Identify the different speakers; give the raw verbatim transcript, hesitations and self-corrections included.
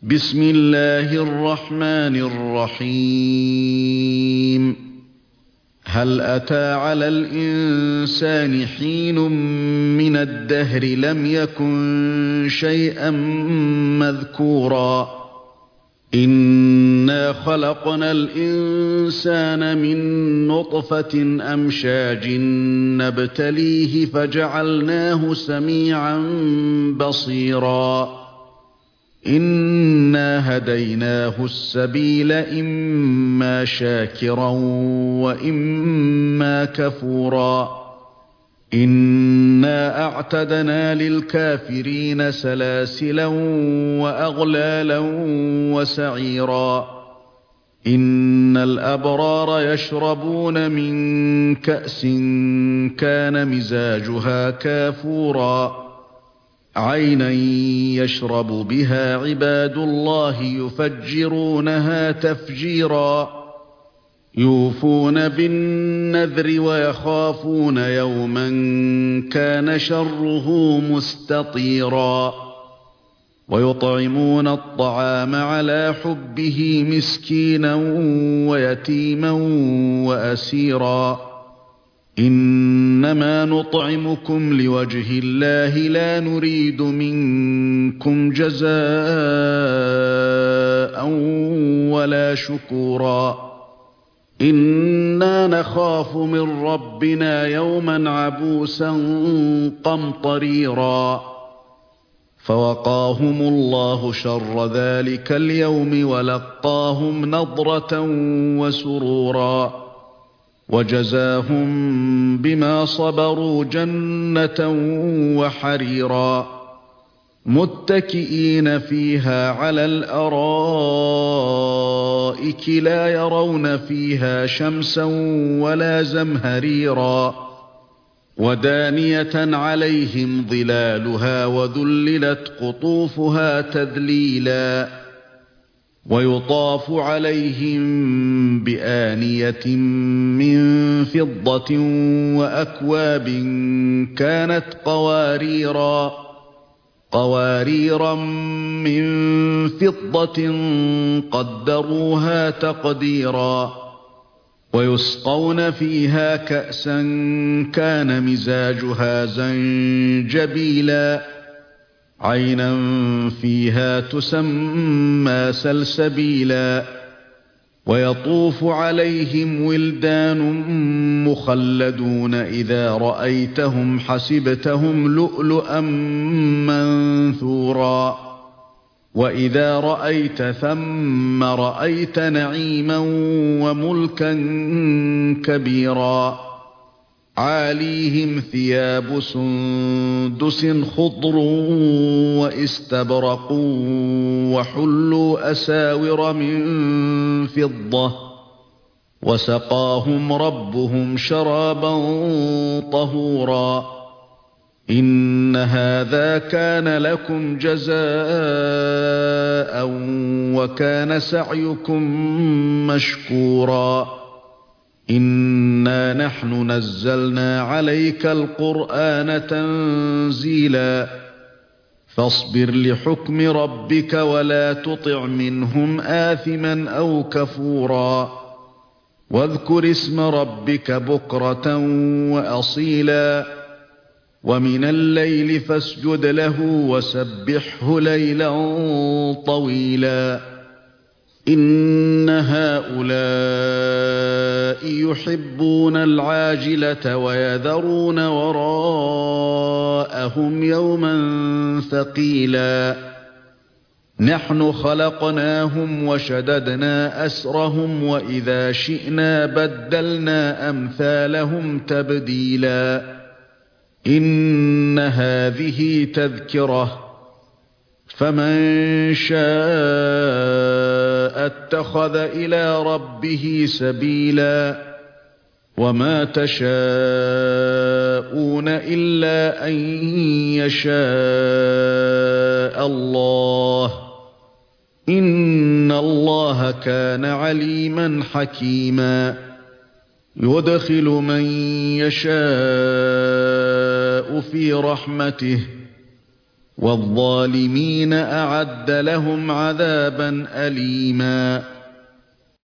Speaker 1: بسم الله الرحمن الرحيم. هل أتى على الإنسان حين من الدهر لم يكن شيئا مذكورا إنا خلقنا الإنسان من نطفة أمشاج نبتليه فجعلناه سميعا بصيرا إنا هديناه السبيل إما شاكرا وإما كفورا إنا أعتدنا للكافرين سلاسلا وأغلالا وسعيرا إن الأبرار يشربون من كأس كان مزاجها كافورا عينا يشرب بها عباد الله يفجرونها تفجيرا يوفون بالنذر ويخافون يوما كان شره مستطيرا ويطعمون الطعام على حبه مسكينا ويتيما وأسيرا إنما نطعمكم لوجه الله لا نريد منكم جزاء ولا شكورا إنا نخاف من ربنا يوما عبوسا قمطريرا فوقاهم الله شر ذلك اليوم ولقاهم نضرة وسرورا وجزاهم بما صبروا جنة وحريرا متكئين فيها على الأرائك لا يرون فيها شمسا ولا زمهريرا ودانية عليهم ظلالها وذللت قطوفها تذليلا ويطاف عليهم بآنية من فضة وأكواب كانت قواريرا قواريرا من فضة قدروها تقديرا ويسقون فيها كأسا كان مزاجها زنجبيلا عينا فيها تسمى سلسبيلا ويطوف عليهم ولدان مخلدون إذا رأيتهم حسبتهم لؤلؤا منثورا وإذا رأيت ثم رأيت نعيما وملكا كبيرا عاليهم ثياب سندس خضر واستبرق وحلوا أساور من فضة وسقاهم ربهم شرابا طهورا إن هذا كان لكم جزاء وكان سعيكم مشكورا إنا نحن نزلنا عليك القرآن تنزيلا فاصبر لحكم ربك ولا تطع منهم آثما أو كفورا واذكر اسم ربك بكرة وأصيلا ومن الليل فاسجد له وسبحه ليلا طويلا إن هؤلاء يحبون العاجلة ويذرون وراءهم يوما ثقيلا نحن خلقناهم وشددنا أسرهم وإذا شئنا بدلنا أمثالهم تبديلا إن هذه تذكرة فمن شاء اتخذ إلى ربه سبيلا وما تشاءون إلا أن يشاء الله إن الله كان عليما حكيما يدخل من يشاء في رحمته وَالظَّالِمِينَ أَعَدَّ لَهُمْ عَذَابًا أَلِيمًا